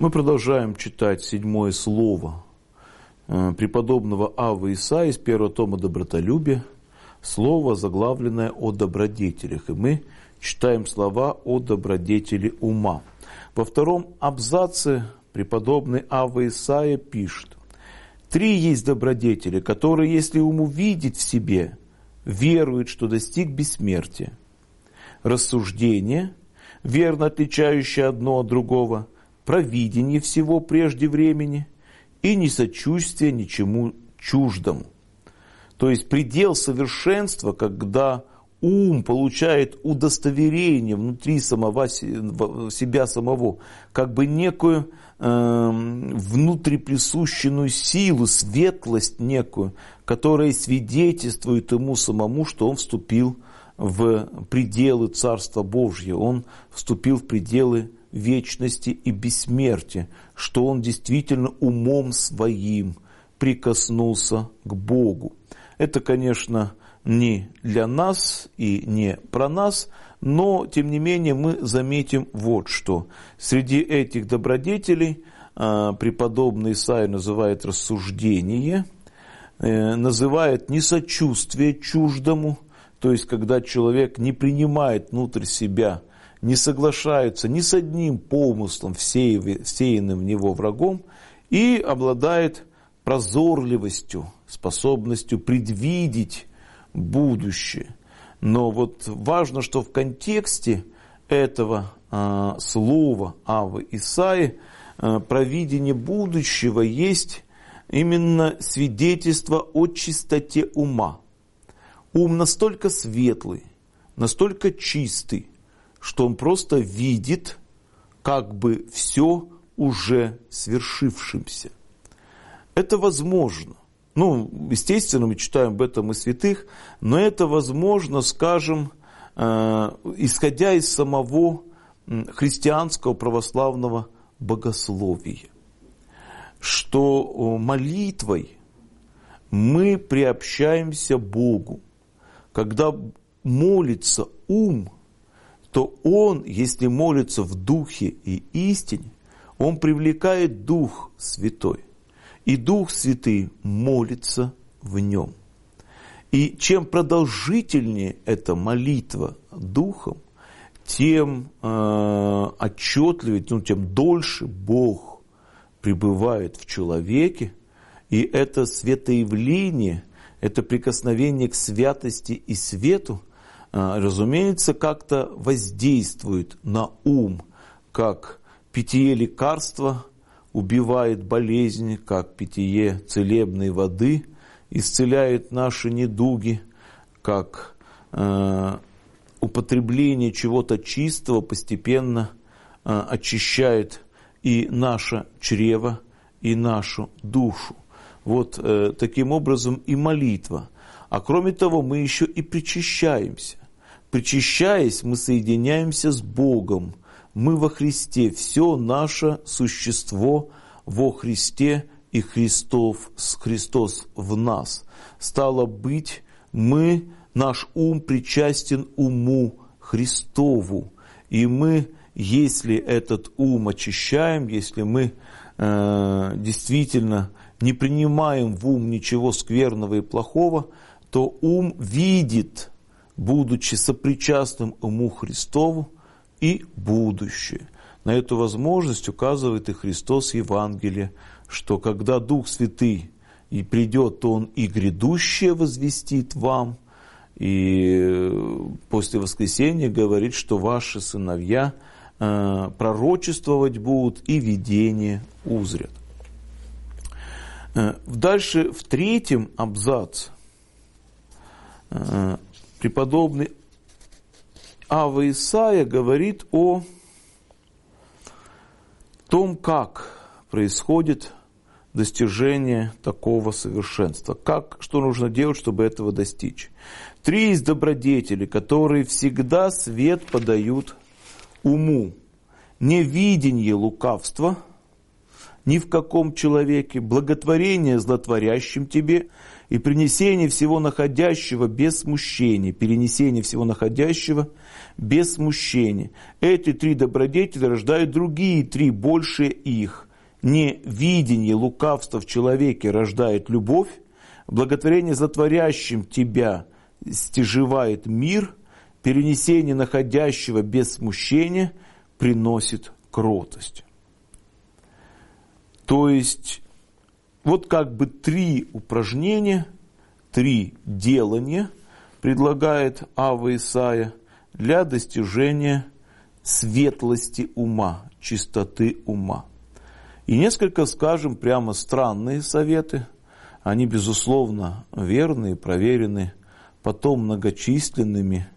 Мы продолжаем читать 7 слово преподобного Аввы Исаии из 1 тома «Добротолюбие», слово, заглавленное «О добродетелях». И мы читаем слова о добродетели ума. Во втором абзаце преподобный Авва Исаия пишет: «Три есть добродетели, которые, если ум увидит в себе, верует, что достиг бессмертия. Рассуждение, верно отличающее одно от другого, провидение всего прежде времени и несочувствие ничему чуждому». То есть предел совершенства, когда ум получает удостоверение внутри себя самого, как бы некую внутриприсущенную силу, светлость некую, которая свидетельствует ему самому, что он вступил в пределы Царства Божьего, он вступил в пределы вечности и бессмертия, что он действительно умом своим прикоснулся к Богу. Это, конечно, не для нас и не про нас, но, тем не менее, мы заметим вот что. Среди этих добродетелей преподобный Исаия называет рассуждение, называет несочувствие чуждому, то есть, когда человек не принимает внутрь себя, не соглашается ни с одним помыслом, всеянным в него врагом, и обладает прозорливостью, способностью предвидеть будущее. Но вот важно, что в контексте этого слова Аввы Исаии провидение будущего есть именно свидетельство о чистоте ума. Ум настолько светлый, настолько чистый, что он просто видит как бы все уже свершившимся. Это возможно. Естественно, мы читаем об этом и святых, но это возможно, скажем, исходя из самого христианского православного богословия, что молитвой мы приобщаемся к Богу. Когда молится ум, то он, если молится в духе и истине, он привлекает Дух Святой. И Дух Святый молится в нем. И чем продолжительнее эта молитва Духом, тем отчетливее, тем дольше Бог пребывает в человеке. И это светоявление, это прикосновение к святости и свету, разумеется, как-то воздействует на ум, как питье лекарства убивает болезни, как питье целебной воды исцеляет наши недуги, как употребление чего-то чистого постепенно очищает и наше чрево, и нашу душу. Вот таким образом и молитва. А кроме того, мы еще и причащаемся. Причащаясь, мы соединяемся с Богом. Мы во Христе, все наше существо во Христе, и Христос в нас. Стало быть, наш ум причастен уму Христову. И мы, если этот ум очищаем, если мы действительно не принимаем в ум ничего скверного и плохого, то ум видит, будучи сопричастным уму Христову, и будущее. На эту возможность указывает и Христос в Евангелии, что когда Дух Святый и придет, то Он и грядущее возвестит вам, и после воскресения говорит, что ваши сыновья пророчествовать будут и видение узрят. Дальше в 3 абзаце преподобный Авва Исаия говорит о том, как происходит достижение такого совершенства. Что нужно делать, чтобы этого достичь? 3 есть добродетели, которые всегда свет подают уму. Невидение лукавства, ни в каком человеке, благотворение злотворящим тебе и принесение всего находящего без смущения, перенесение всего находящего без смущения. Эти 3 добродетели рождают другие 3, большие их. Невидение лукавства в человеке рождает любовь, благотворение злотворящим тебя стяжевает мир, перенесение находящего без смущения приносит кротость. То есть, вот как бы 3 упражнения, 3 делания предлагает Авва Исайя для достижения светлости ума, чистоты ума. И несколько, скажем, прямо странные советы, они, безусловно, верные, проверены потом многочисленными,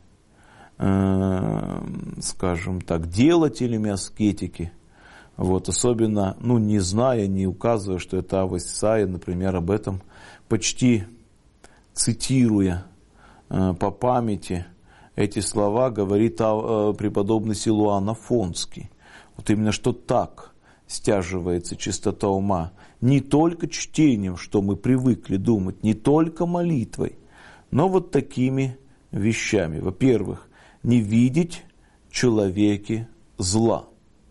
скажем так, делателями аскетики. Вот, особенно, не зная, не указывая, что это Авва Исайя, например, об этом почти цитируя по памяти эти слова, говорит преподобный Силуан Афонский. Вот именно что так стяживается чистота ума. Не только чтением, что мы привыкли думать, не только молитвой, но вот такими вещами. Во-первых, не видеть в человеке зла.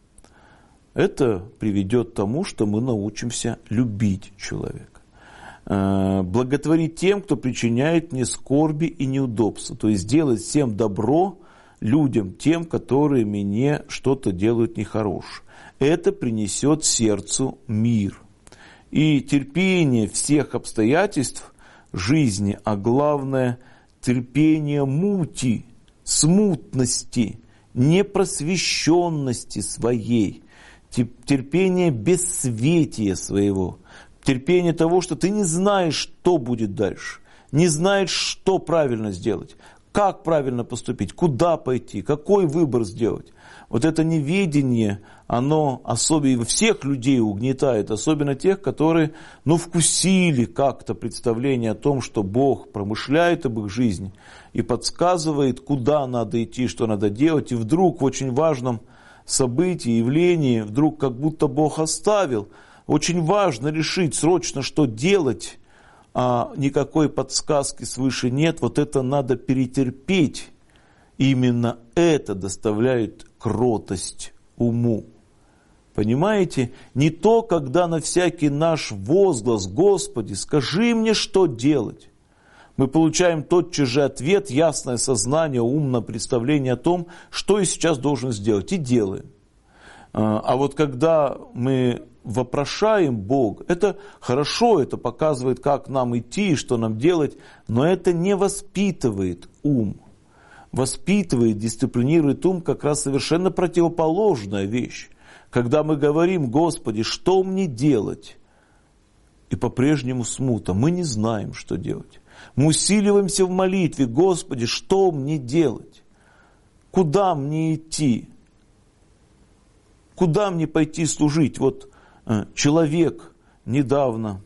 Это приведет к тому, что мы научимся любить человека. Благотворить тем, кто причиняет мне скорби и неудобства. То есть делать всем добро людям, тем, которые мне что-то делают нехорошее. Это принесет сердцу мир. И терпение всех обстоятельств жизни, а главное терпение мути, смутности, непросвещенности своей, терпение бессветия своего, терпение того, что ты не знаешь, что будет дальше, не знаешь, что правильно сделать, как правильно поступить, куда пойти, какой выбор сделать. Вот это неведение, оно особенно всех людей угнетает, особенно тех, которые, вкусили как-то представление о том, что Бог промышляет об их жизни и подсказывает, куда надо идти, что надо делать, и вдруг в очень важном событии, явлении, вдруг как будто Бог оставил. Очень важно решить срочно, что делать, а никакой подсказки свыше нет. Вот это надо перетерпеть. Именно это доставляет кротость уму. Понимаете? Не то, когда на всякий наш возглас: «Господи, скажи мне, что делать», мы получаем тотчас же ответ, ясное сознание, умное представление о том, что я сейчас должен сделать, и делаем. А вот когда мы вопрошаем Бога, это хорошо, это показывает, как нам идти, что нам делать, но это не воспитывает ум. Воспитывает, дисциплинирует ум как раз совершенно противоположная вещь. Когда мы говорим: «Господи, что мне делать?» И по-прежнему смута, мы не знаем, что делать. Мы усиливаемся в молитве: «Господи, что мне делать? Куда мне идти? Куда мне пойти служить?» Вот человек недавно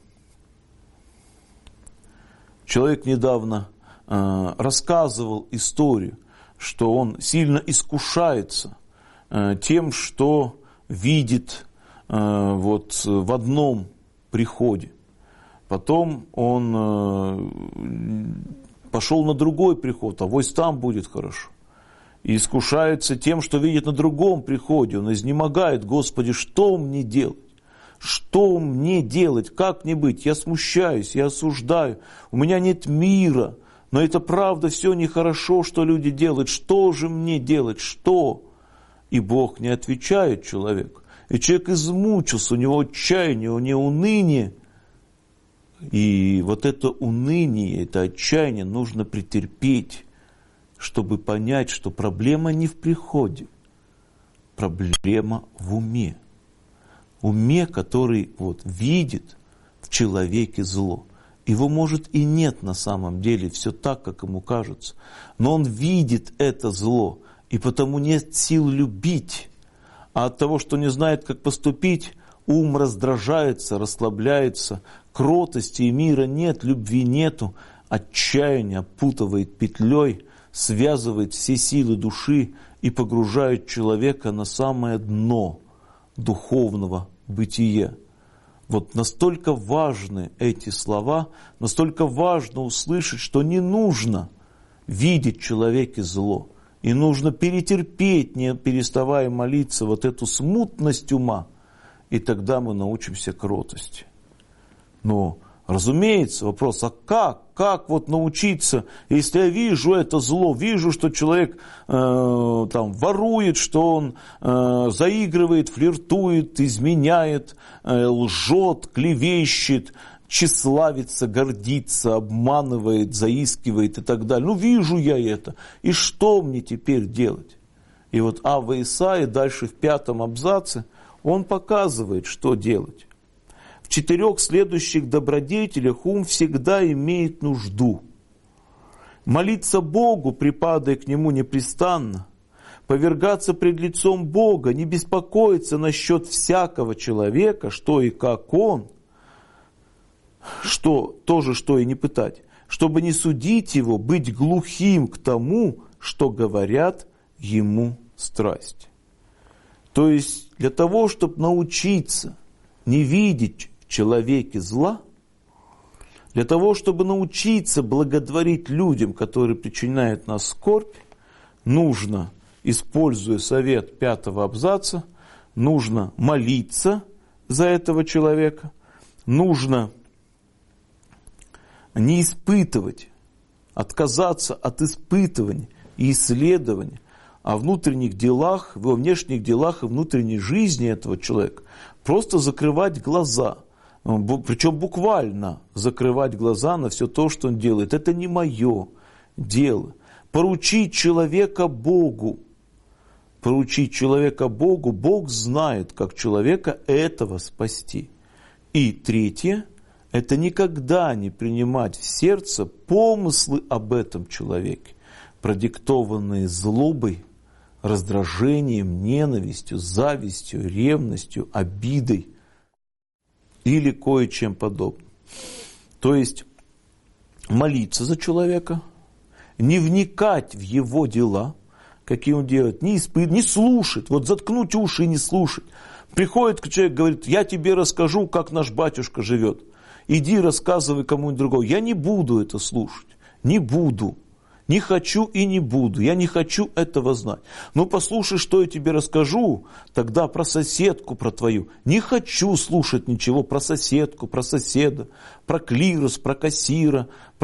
рассказывал историю, что он сильно искушается тем, что видит в одном приходе. Потом он пошел на другой приход, авось там будет хорошо. И искушается тем, что видит на другом приходе. Он изнемогает: «Господи, что мне делать? Что мне делать? Как мне быть? Я смущаюсь, я осуждаю, у меня нет мира, но это правда все нехорошо, что люди делают. Что же мне делать? Что?» И Бог не отвечает человеку. И человек измучился, у него отчаяние, у него уныние. И вот это уныние, это отчаяние нужно претерпеть, чтобы понять, что проблема не в приходе, проблема в уме. Уме, который видит в человеке зло. Его, может, и нет на самом деле, все так, как ему кажется. Но он видит это зло, и потому нет сил любить. А от того, что не знает, как поступить, ум раздражается, расслабляется, кротости и мира нет, любви нету, отчаяние опутывает петлей, связывает все силы души и погружает человека на самое дно духовного бытия. Вот настолько важны эти слова, настолько важно услышать, что не нужно видеть в человеке зло. И нужно перетерпеть, не переставая молиться, вот эту смутность ума. И тогда мы научимся кротости. Но, разумеется, вопрос, а как? Как вот научиться, если я вижу это зло, вижу, что человек там ворует, что он заигрывает, флиртует, изменяет, лжет, клевещет, тщеславится, гордится, обманывает, заискивает и так далее. Ну, вижу я это. И что мне теперь делать? И вот Авва Исаия дальше в 5 абзаце, он показывает, что делать. В 4 следующих добродетелях ум всегда имеет нужду. Молиться Богу, припадая к Нему непрестанно, повергаться пред лицом Бога, не беспокоиться насчет всякого человека, что и как он, что и не пытать, чтобы не судить его, быть глухим к тому, что говорят ему страсть. То есть для того, чтобы научиться не видеть в человеке зла, для того, чтобы научиться благотворить людям, которые причиняют нас скорбь, нужно, используя совет 5 абзаца, нужно молиться за этого человека, нужно не испытывать, отказаться от испытывания и исследования о внутренних делах, во внешних делах и внутренней жизни этого человека. Просто закрывать глаза, причем буквально закрывать глаза на все то, что он делает. Это не мое дело. Поручить человека Богу. Поручить человека Богу, Бог знает, как человека этого спасти. И 3. Это никогда не принимать в сердце помыслы об этом человеке, продиктованные злобой, раздражением, ненавистью, завистью, ревностью, обидой или кое-чем подобным. То есть молиться за человека, не вникать в его дела, какие он делает, не слушать, вот заткнуть уши и не слушать. Приходит человек, говорит, я тебе расскажу, как наш батюшка живет. Иди рассказывай кому-нибудь другому. Я не буду это слушать. Не буду. Не хочу и не буду. Я не хочу этого знать. Ну послушай, что я тебе расскажу тогда про соседку, про твою. Не хочу слушать ничего про соседку, про соседа, про клирос, про кассира, про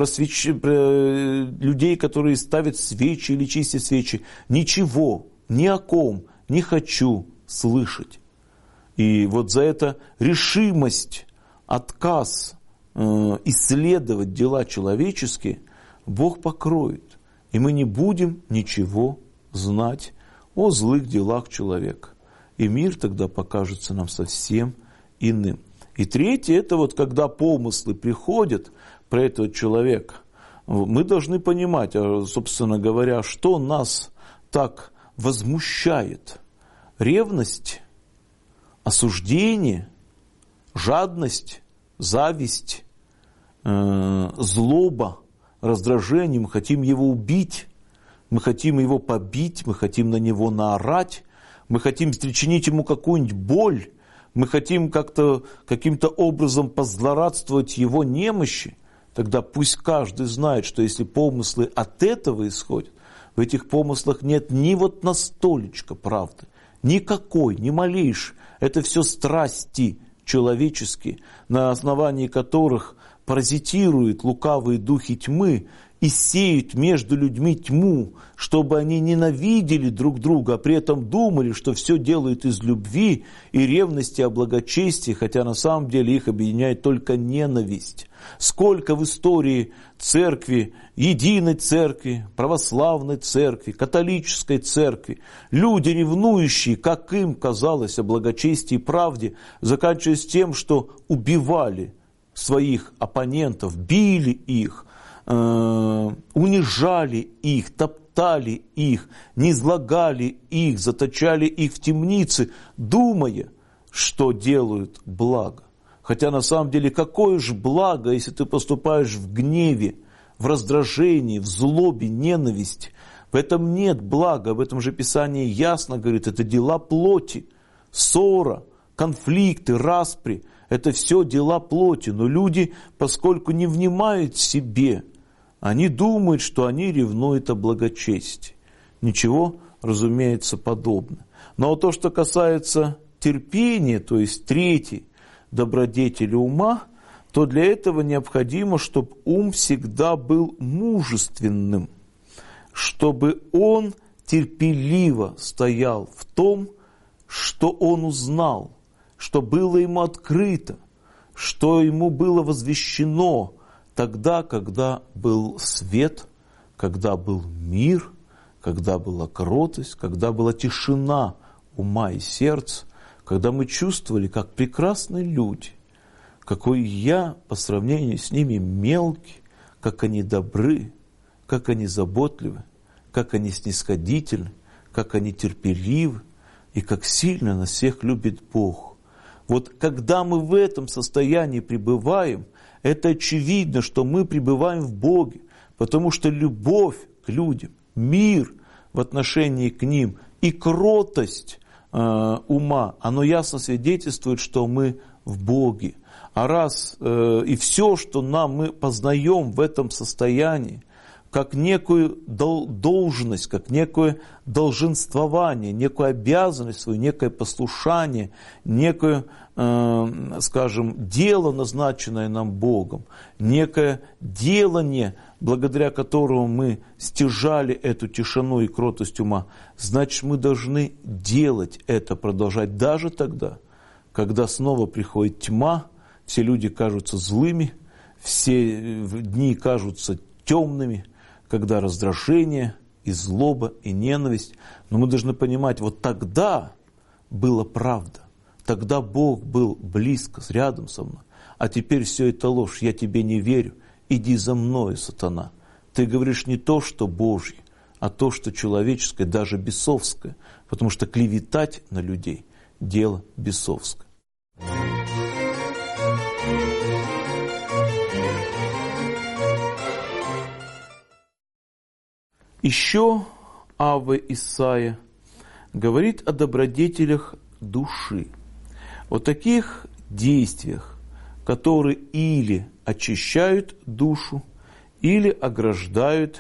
людей, которые ставят свечи или чистят свечи. Ничего, ни о ком не хочу слышать. И вот за это решимость, отказ исследовать дела человеческие, Бог покроет. И мы не будем ничего знать о злых делах человека. И мир тогда покажется нам совсем иным. И 3, это вот когда помыслы приходят про этого человека, мы должны понимать, собственно говоря, что нас так возмущает. Ревность, осуждение, жадность, зависть, злоба, раздражение, мы хотим его убить, мы хотим его побить, мы хотим на него наорать, мы хотим причинить ему какую-нибудь боль, мы хотим каким-то образом позлорадствовать его немощи. Тогда пусть каждый знает, что если помыслы от этого исходят, в этих помыслах нет ни вот на столечко правды, никакой, ни малейшей. Это все страсти человеческие, на основании которых паразитируют лукавые духи тьмы и сеют между людьми тьму, чтобы они ненавидели друг друга, а при этом думали, что все делают из любви и ревности о благочестии, хотя на самом деле их объединяет только ненависть. Сколько в истории церкви, единой церкви, православной церкви, католической церкви, люди, ревнующие, как им казалось, о благочестии и правде, заканчиваясь тем, что убивали своих оппонентов, били их, унижали их, топтали их, низлагали их, заточали их в темницы, думая, что делают благо. Хотя на самом деле какое же благо, если ты поступаешь в гневе, в раздражении, в злобе, ненависти. В этом нет блага, об этом же Писание ясно говорит, это дела плоти, ссора, конфликты, распри. это все дела плоти. Но люди, поскольку не внимают себе, они думают, что они ревнуют о благочестии. Ничего, разумеется, подобного. Но то, что касается терпения, то есть третьей добродетели ума, то для этого необходимо, чтобы ум всегда был мужественным, чтобы он терпеливо стоял в том, что он узнал, что было ему открыто, что ему было возвещено тогда, когда был свет, когда был мир, когда была кротость, когда была тишина ума и сердца, когда мы чувствовали, как прекрасны люди, какой я по сравнению с ними мелкий, как они добры, как они заботливы, как они снисходительны, как они терпеливы, и как сильно нас всех любит Бог. Вот когда мы в этом состоянии пребываем, это очевидно, что мы пребываем в Боге, потому что любовь к людям, мир в отношении к ним и кротость ума, оно ясно свидетельствует, что мы в Боге. А раз и все, что мы познаем в этом состоянии, как некую должность, как некое долженствование, некую обязанность свою, некое послушание, некое, скажем, дело, назначенное нам Богом, некое делание, благодаря которому мы стяжали эту тишину и кротость ума, значит, мы должны делать это, продолжать даже тогда, когда снова приходит тьма, все люди кажутся злыми, все дни кажутся темными, когда раздражение, и злоба, и ненависть. Но мы должны понимать, вот тогда была правда, тогда Бог был близко, рядом со мной. А теперь все это ложь, я тебе не верю, иди за мною, сатана. Ты говоришь не то, что Божье, а то, что человеческое, даже бесовское, потому что клеветать на людей – дело бесовское. Еще Авва Исаия говорит о добродетелях души, о таких действиях, которые или очищают душу, или ограждают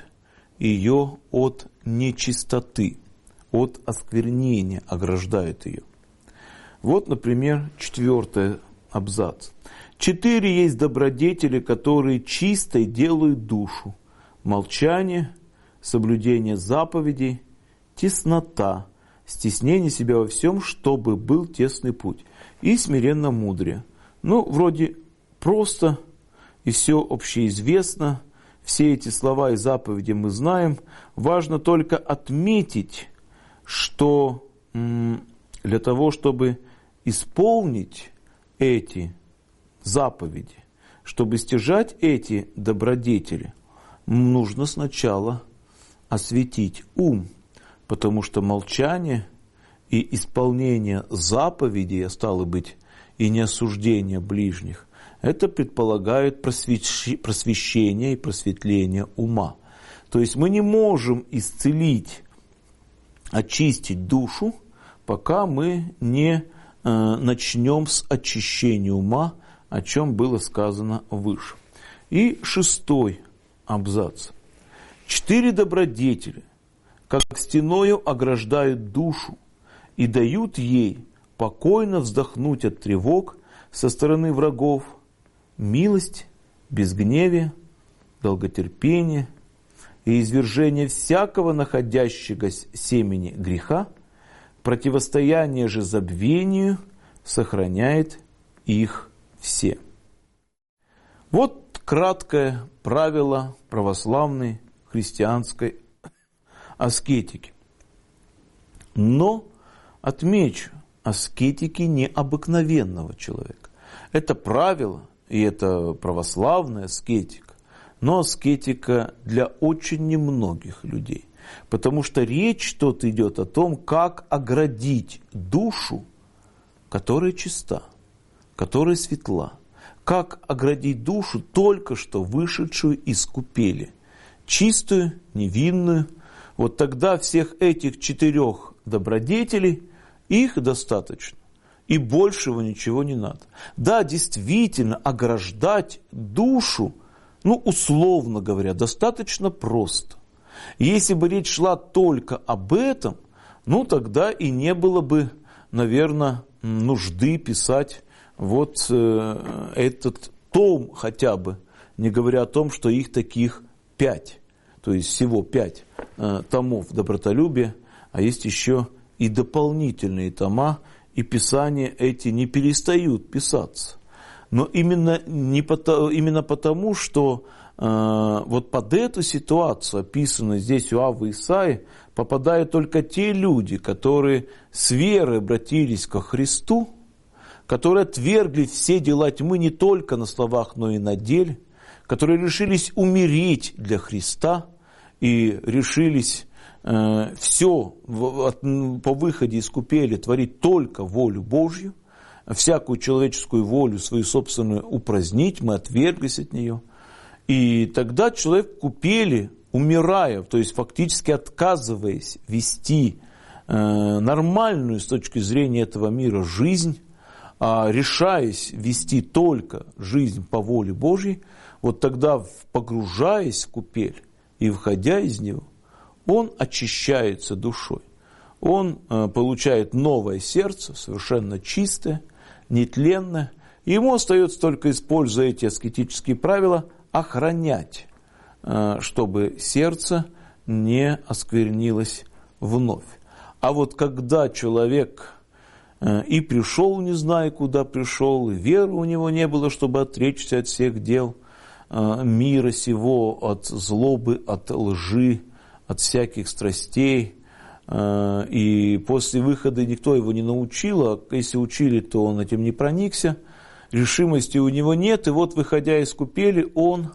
ее от нечистоты, от осквернения, ограждают ее. Вот, например, 4 абзац. 4 есть добродетели, которые чистой делают душу: молчание, соблюдение заповедей, теснота, стеснение себя во всем, чтобы был тесный путь, и смиренно мудрее. Ну, вроде просто, и все общеизвестно, все эти слова и заповеди мы знаем. Важно только отметить, что для того, чтобы исполнить эти заповеди, чтобы стяжать эти добродетели, нужно сначала осветить ум, потому что молчание и исполнение заповедей, а стало быть, и неосуждение ближних, это предполагает просвещение и просветление ума. То есть мы не можем исцелить, очистить душу, пока мы не начнем с очищения ума, о чем было сказано выше. И 6 абзац. 4 добродетели, как стеною ограждают душу и дают ей покойно вздохнуть от тревог со стороны врагов: милость, безгневие, долготерпение и извержение всякого находящего семени греха, противостояние же забвению сохраняет их все. Вот краткое правило православной христианской аскетики. Но отмечу, аскетики необыкновенного человека. Это правило, и это православная аскетика, но аскетика для очень немногих людей. Потому что речь тут идет о том, как оградить душу, которая чиста, которая светла. Как оградить душу, только что вышедшую из купели. Чистую, невинную. Вот тогда всех этих 4 добродетелей, их достаточно. и большего ничего не надо. Да, действительно, ограждать душу, условно говоря, достаточно просто. Если бы речь шла только об этом, тогда и не было бы, наверное, нужды писать этот том хотя бы, не говоря о том, что их таких 5, то есть всего 5 томов добротолюбия, а есть еще и дополнительные тома, и писания эти не перестают писаться. Но именно потому, что под эту ситуацию, описанную здесь у Аввы Исаии, попадают только те люди, которые с верой обратились ко Христу, которые отвергли все дела тьмы не только на словах, но и на деле, которые решились умереть для Христа и решились все по выходе из купели творить только волю Божью, всякую человеческую волю свою собственную упразднить, мы отверглись от нее. И тогда человек в купели, умирая, то есть фактически отказываясь вести нормальную с точки зрения этого мира жизнь, а решаясь вести только жизнь по воле Божьей, тогда, погружаясь в купель и выходя из него, он очищается душой. Он получает новое сердце, совершенно чистое, нетленное. И ему остается только, используя эти аскетические правила, охранять, чтобы сердце не осквернилось вновь. А когда человек и пришел, не зная, куда пришел, и веры у него не было, чтобы отречься от всех дел мира сего, от злобы, от лжи, от всяких страстей, и после выхода никто его не научил, а если учили, то он этим не проникся, решимости у него нет, и выходя из купели, он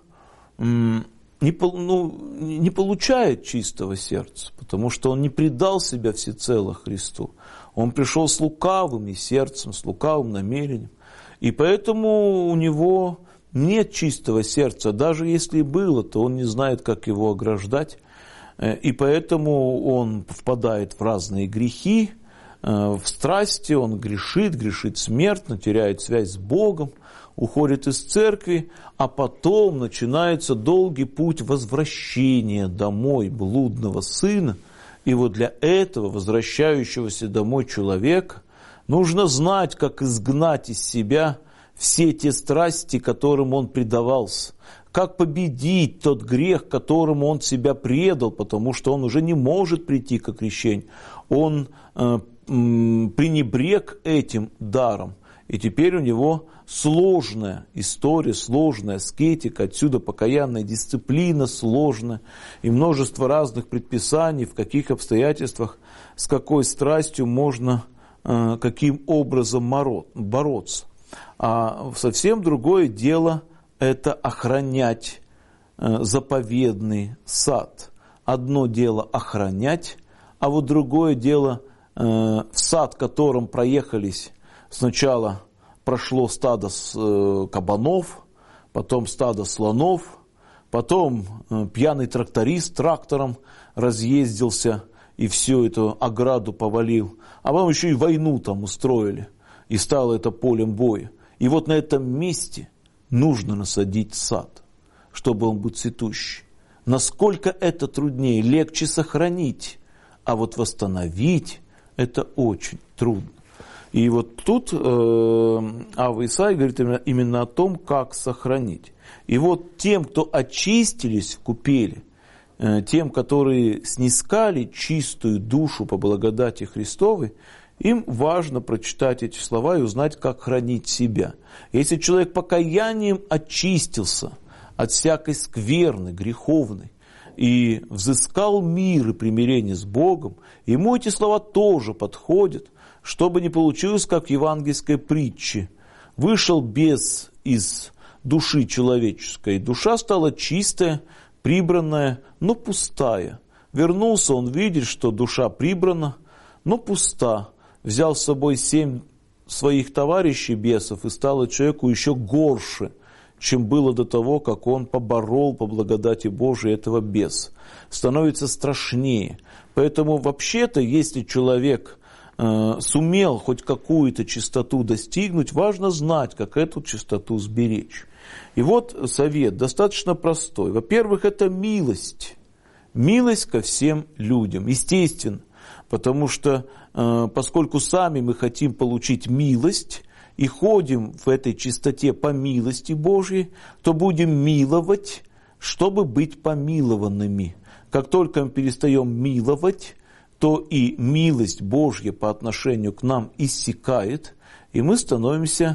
не получает чистого сердца, потому что он не предал себя всецело Христу. Он пришел с лукавым сердцем, с лукавым намерением, и поэтому у него нет чистого сердца. Даже если и было, то он не знает, как его ограждать, и поэтому он впадает в разные грехи, в страсти, он грешит смертно, теряет связь с Богом, уходит из церкви, а потом начинается долгий путь возвращения домой блудного сына. И для этого возвращающегося домой человека нужно знать, как изгнать из себя все те страсти, которым он предавался, как победить тот грех, которому он себя предал, потому что он уже не может прийти к окрещению. Он пренебрег этим даром, и теперь у него сложная история, сложная аскетика, отсюда покаянная дисциплина сложная, и множество разных предписаний, в каких обстоятельствах, с какой страстью можно, каким образом бороться. А совсем другое дело – это охранять заповедный сад. Одно дело охранять, а другое дело в сад, которым проехались сначала прошло стадо кабанов, потом стадо слонов, потом пьяный тракторист трактором разъездился и всю эту ограду повалил, а потом еще и войну там устроили, и стало это полем боя. И на этом месте нужно насадить сад, чтобы он был цветущий. Насколько это труднее, легче сохранить, а восстановить это очень трудно. И тут Авва Исаия говорит именно о том, как сохранить. И тем, кто очистились в купели, тем, которые снискали чистую душу по благодати Христовой, им важно прочитать эти слова и узнать, как хранить себя. Если человек покаянием очистился от всякой скверны, греховной, и взыскал мир и примирение с Богом, ему эти слова тоже подходят, чтобы не получилось, как в евангельской притче. Вышел бес из души человеческой, душа стала чистая, прибранная, но пустая. Вернулся, он видит, что душа прибрана, но пуста. Взял с собой 7 своих товарищей бесов, и стало человеку еще горше, чем было до того, как он поборол по благодати Божией этого беса. Становится страшнее. Поэтому вообще-то, если человек сумел хоть какую-то чистоту достигнуть, важно знать, как эту чистоту сберечь. И вот совет достаточно простой. Во-первых, это милость. Милость ко всем людям. Естественно, потому что поскольку сами мы хотим получить милость и ходим в этой чистоте по милости Божьей, то будем миловать, чтобы быть помилованными. Как только мы перестаем миловать, то и милость Божья по отношению к нам иссякает, и мы становимся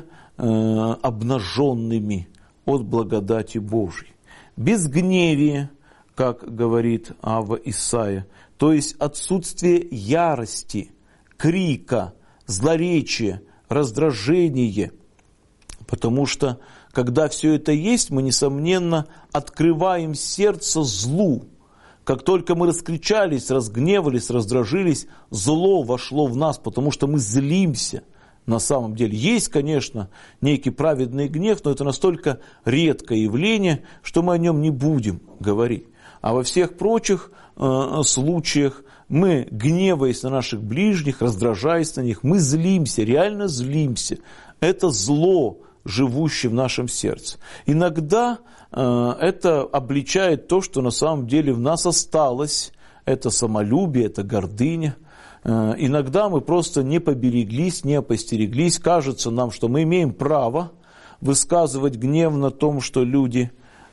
обнаженными от благодати Божьей. Безгневие, как говорит Авва Исаия, то есть отсутствие ярости, крика, злоречия, раздражения. Потому что, когда все это есть, мы, несомненно, открываем сердце злу. Как только мы раскричались, разгневались, раздражились, зло вошло в нас, потому что мы злимся. На самом деле есть, конечно, некий праведный гнев, но это настолько редкое явление, что мы о нем не будем говорить. А во всех прочих случаях мы, гневаясь на наших ближних, раздражаясь на них, мы злимся, реально злимся. Это зло, живущее в нашем сердце. Иногда это обличает то, что на самом деле в нас осталось. Это самолюбие, это гордыня. Иногда мы просто не побереглись, не постереглись. Кажется нам, что мы имеем право высказывать гнев на том, что люди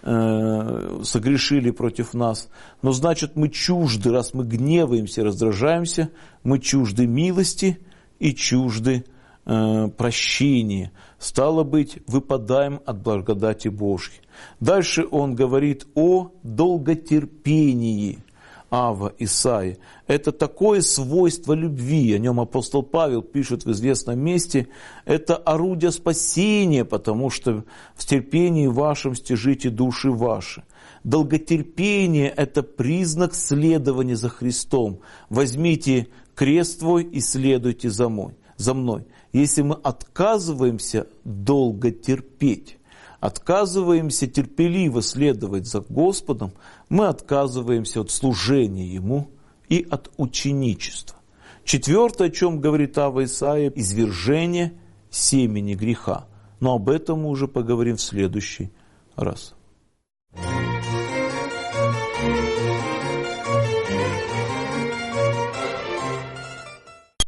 согрешили против нас. Но значит, мы чужды, раз мы гневаемся, раздражаемся, мы чужды милости и чужды прощения. Стало быть, выпадаем от благодати Божьей. Дальше он говорит о долготерпении. Авва Исаия. Это такое свойство любви, о нем апостол Павел пишет в известном месте, это орудие спасения, потому что в терпении вашем стяжите души ваши. Долготерпение – это признак следования за Христом. Возьмите крест твой и следуйте за мной. Если мы отказываемся долго терпеть, отказываемся терпеливо следовать за Господом, мы отказываемся от служения Ему и от ученичества. Четвертое, о чем говорит Авва Исаия, извержение семени греха. Но об этом мы уже поговорим в следующий раз.